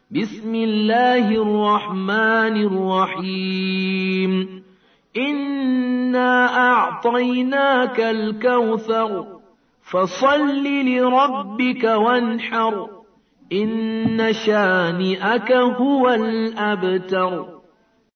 بسم الله الرحمن الرحيم إنا أعطيناك الكوثر فصل لربك وانحر إن شانئك هو الأبتر